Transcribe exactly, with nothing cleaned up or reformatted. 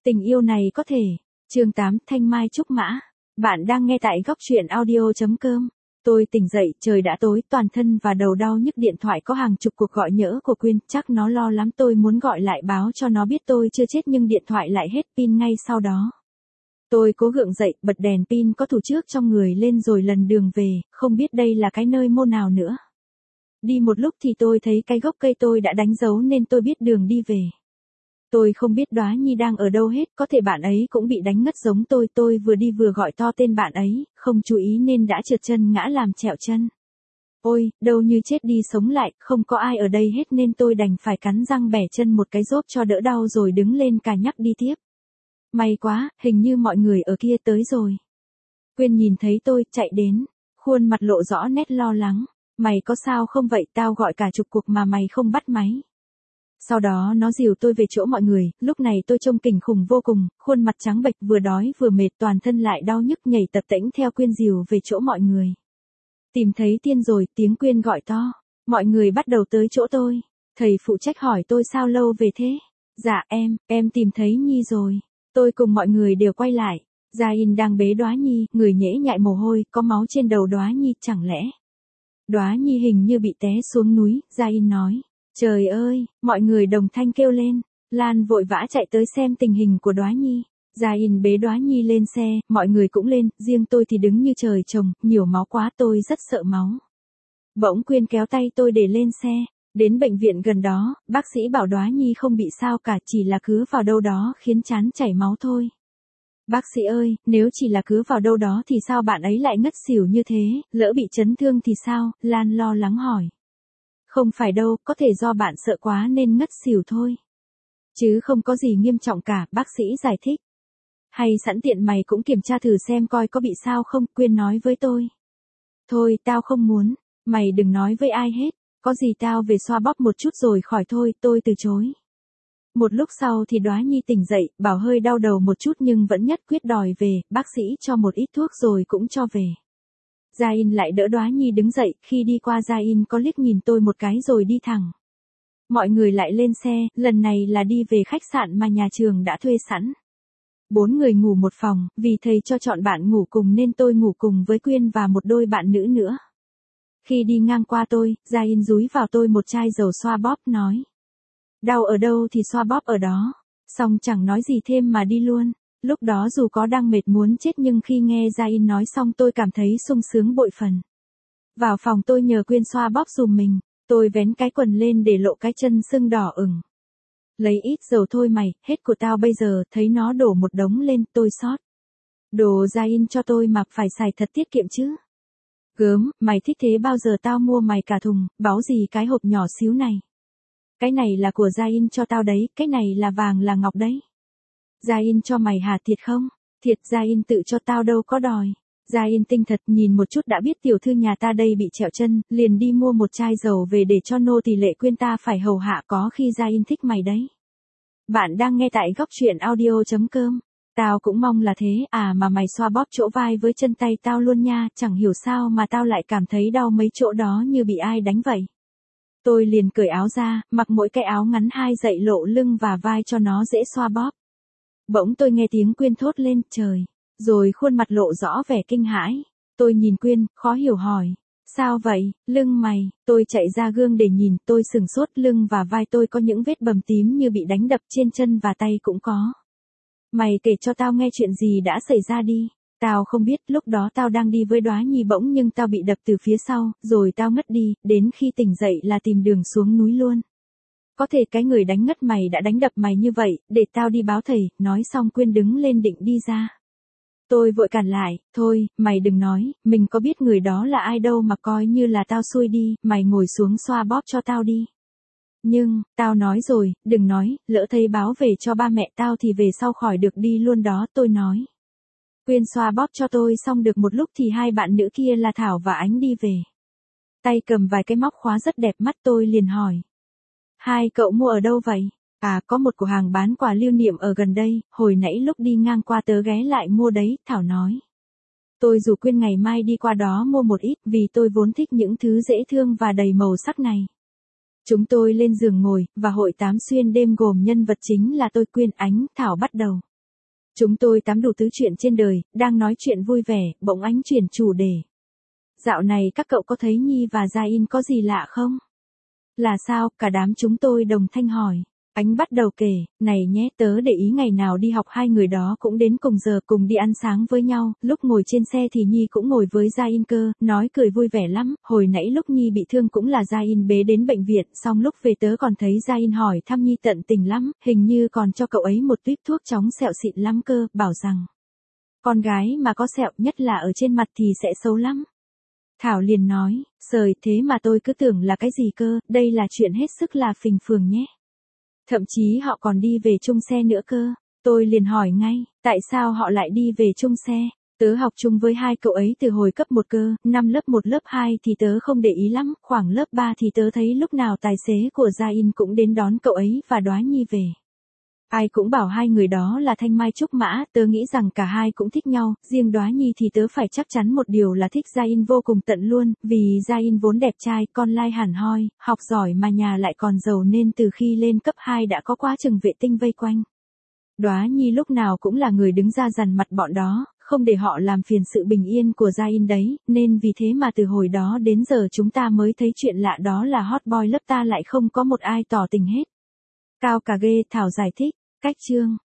Tình yêu này có thể. Chương tám, Thanh Mai Trúc Mã. Bạn đang nghe tại góc truyện audio chấm com. Tôi tỉnh dậy, trời đã tối, toàn thân và đầu đau nhức, điện thoại có hàng chục cuộc gọi nhỡ của Quyên, chắc nó lo lắm, tôi muốn gọi lại báo cho nó biết tôi chưa chết nhưng điện thoại lại hết pin ngay sau đó. Tôi cố gượng dậy, bật đèn pin có thủ trước trong người lên rồi lần đường về, không biết đây là cái nơi mô nào nữa. Đi một lúc thì tôi thấy cái gốc cây tôi đã đánh dấu nên tôi biết đường đi về. Tôi không biết Đóa Nhi đang ở đâu hết, có thể bạn ấy cũng bị đánh ngất giống tôi, tôi vừa đi vừa gọi to tên bạn ấy, không chú ý nên đã trượt chân ngã làm trẹo chân. Ôi, đâu như chết đi sống lại, không có ai ở đây hết nên tôi đành phải cắn răng bẻ chân một cái rốp cho đỡ đau rồi đứng lên cà nhắc đi tiếp. May quá, hình như mọi người ở kia tới rồi. Quyên nhìn thấy tôi, chạy đến, khuôn mặt lộ rõ nét lo lắng. Mày có sao không vậy, tao gọi cả chục cuộc mà mày không bắt máy. Sau đó nó dìu tôi về chỗ mọi người, lúc này tôi trông kinh khủng vô cùng, khuôn mặt trắng bệch, vừa đói vừa mệt, toàn thân lại đau nhức, nhảy tập tễnh theo Quyên dìu về chỗ mọi người. Tìm thấy Tiên rồi, tiếng Quyên gọi to. Mọi người bắt đầu tới chỗ tôi. Thầy phụ trách hỏi tôi sao lâu về thế. Dạ em, em tìm thấy Nhi rồi. Tôi cùng mọi người đều quay lại. Gia In đang bế Đóa Nhi, người nhễ nhại mồ hôi, có máu trên đầu Đóa Nhi, chẳng lẽ Đóa Nhi hình như bị té xuống núi, Gia In nói. Trời ơi, mọi người đồng thanh kêu lên. Lan vội vã chạy tới xem tình hình của Đóa Nhi. Gia In bế Đóa Nhi lên xe, mọi người cũng lên, riêng tôi thì đứng như trời trồng, nhiều máu quá, tôi rất sợ máu. Bỗng Quyên kéo tay tôi để lên xe. Đến bệnh viện gần đó, bác sĩ bảo Đóa Nhi không bị sao cả, chỉ là cứa vào đâu đó khiến trán chảy máu thôi. Bác sĩ ơi, nếu chỉ là cứa vào đâu đó thì sao bạn ấy lại ngất xỉu như thế, lỡ bị chấn thương thì sao, Lan lo lắng hỏi. Không phải đâu, có thể do bạn sợ quá nên ngất xỉu thôi. Chứ không có gì nghiêm trọng cả, bác sĩ giải thích. Hay sẵn tiện mày cũng kiểm tra thử xem coi có bị sao không, Quyên nói với tôi. Thôi, tao không muốn, mày đừng nói với ai hết, có gì tao về xoa bóp một chút rồi khỏi thôi, tôi từ chối. Một lúc sau thì Đóa Nhi tỉnh dậy, bảo hơi đau đầu một chút nhưng vẫn nhất quyết đòi về, bác sĩ cho một ít thuốc rồi cũng cho về. Gia In lại đỡ Đóa Nhi đứng dậy, khi đi qua Gia In có liếc nhìn tôi một cái rồi đi thẳng. Mọi người lại lên xe, lần này là đi về khách sạn mà nhà trường đã thuê sẵn. Bốn người ngủ một phòng, vì thầy cho chọn bạn ngủ cùng nên tôi ngủ cùng với Quyên và một đôi bạn nữ nữa. Khi đi ngang qua tôi, Gia In dúi vào tôi một chai dầu xoa bóp, nói. Đau ở đâu thì xoa bóp ở đó. Xong chẳng nói gì thêm mà đi luôn. Lúc đó dù có đang mệt muốn chết nhưng khi nghe Gia In nói xong tôi cảm thấy sung sướng bội phần. Vào phòng tôi nhờ Quyên xoa bóp dùm mình. Tôi vén cái quần lên để lộ cái chân sưng đỏ ửng. Lấy ít dầu thôi mày, hết của tao bây giờ, thấy nó đổ một đống lên, tôi xót. Đồ Gia In cho tôi mà phải xài thật tiết kiệm chứ. Gớm, mày thích thế bao giờ tao mua mày cả thùng, báo gì cái hộp nhỏ xíu này. Cái này là của Gia In cho tao đấy, cái này là vàng là ngọc đấy. Gia In cho mày hả, thiệt không? Thiệt, Gia In tự cho tao đâu có đòi. Gia In tinh thật, nhìn một chút đã biết tiểu thư nhà ta đây bị trẹo chân, liền đi mua một chai dầu về để cho nô tỳ Lệ Quyên ta phải hầu hạ, có khi Gia In thích mày đấy. Bạn đang nghe tại góc truyện audio chấm com. Tao cũng mong là thế, à mà mày xoa bóp chỗ vai với chân tay tao luôn nha, chẳng hiểu sao mà tao lại cảm thấy đau mấy chỗ đó như bị ai đánh vậy. Tôi liền cởi áo ra, mặc mỗi cái áo ngắn hai dậy lộ lưng và vai cho nó dễ xoa bóp. Bỗng tôi nghe tiếng Quyên thốt lên, trời, rồi khuôn mặt lộ rõ vẻ kinh hãi. Tôi nhìn Quyên, khó hiểu hỏi, sao vậy, lưng mày, tôi chạy ra gương để nhìn, tôi sửng sốt, lưng và vai tôi có những vết bầm tím như bị đánh đập, trên chân và tay cũng có. Mày kể cho tao nghe chuyện gì đã xảy ra đi. Tao không biết, lúc đó tao đang đi với Đóa Nhi bỗng nhưng tao bị đập từ phía sau, rồi tao ngất đi, đến khi tỉnh dậy là tìm đường xuống núi luôn. Có thể cái người đánh ngất mày đã đánh đập mày như vậy, để tao đi báo thầy, nói xong Quyên đứng lên định đi ra. Tôi vội cản lại, thôi, mày đừng nói, mình có biết người đó là ai đâu mà coi như là tao xui đi, mày ngồi xuống xoa bóp cho tao đi. Nhưng, tao nói rồi, đừng nói, lỡ thầy báo về cho ba mẹ tao thì về sau khỏi được đi luôn đó, tôi nói. Quyên xoa bóp cho tôi xong được một lúc thì hai bạn nữ kia là Thảo và Ánh đi về. Tay cầm vài cái móc khóa rất đẹp mắt, tôi liền hỏi. Hai cậu mua ở đâu vậy? À, có một cửa hàng bán quà lưu niệm ở gần đây, hồi nãy lúc đi ngang qua tớ ghé lại mua đấy, Thảo nói. Tôi rủ Quyên ngày mai đi qua đó mua một ít vì tôi vốn thích những thứ dễ thương và đầy màu sắc này. Chúng tôi lên giường ngồi, và hội tám xuyên đêm gồm nhân vật chính là tôi, Quyên, Ánh, Thảo bắt đầu. Chúng tôi tám đủ tứ chuyện trên đời, đang nói chuyện vui vẻ, bỗng Ánh chuyển chủ đề. Dạo này các cậu có thấy Nhi và Gia In có gì lạ không? Là sao? Cả đám chúng tôi đồng thanh hỏi. Ánh bắt đầu kể, này nhé, tớ để ý ngày nào đi học hai người đó cũng đến cùng giờ, cùng đi ăn sáng với nhau, lúc ngồi trên xe thì Nhi cũng ngồi với Gia In cơ, nói cười vui vẻ lắm, hồi nãy lúc Nhi bị thương cũng là Gia In bế đến bệnh viện, xong lúc về tớ còn thấy Gia In hỏi thăm Nhi tận tình lắm, hình như còn cho cậu ấy một tuýp thuốc chóng sẹo xịn lắm cơ, bảo rằng con gái mà có sẹo nhất là ở trên mặt thì sẽ xấu lắm. Thảo liền nói, sời thế mà tôi cứ tưởng là cái gì cơ, đây là chuyện hết sức là phình phường nhé. Thậm chí họ còn đi về chung xe nữa cơ. Tôi liền hỏi ngay, tại sao họ lại đi về chung xe? Tớ học chung với hai cậu ấy từ hồi cấp một cơ, năm lớp một lớp hai thì tớ không để ý lắm, khoảng lớp ba thì tớ thấy lúc nào tài xế của Gia In cũng đến đón cậu ấy và Đóa Nhi về. Ai cũng bảo hai người đó là Thanh Mai Trúc Mã, tớ nghĩ rằng cả hai cũng thích nhau, riêng Đóa Nhi thì tớ phải chắc chắn một điều là thích Gia In vô cùng tận luôn, vì Gia In vốn đẹp trai, con lai hẳn hoi, học giỏi mà nhà lại còn giàu nên từ khi lên cấp hai đã có quá chừng vệ tinh vây quanh. Đóa Nhi lúc nào cũng là người đứng ra dằn mặt bọn đó, không để họ làm phiền sự bình yên của Gia In đấy, nên vì thế mà từ hồi đó đến giờ chúng ta mới thấy chuyện lạ đó là hot boy lớp ta lại không có một ai tỏ tình hết. Cao cả ghê, Thảo giải thích, cách chương.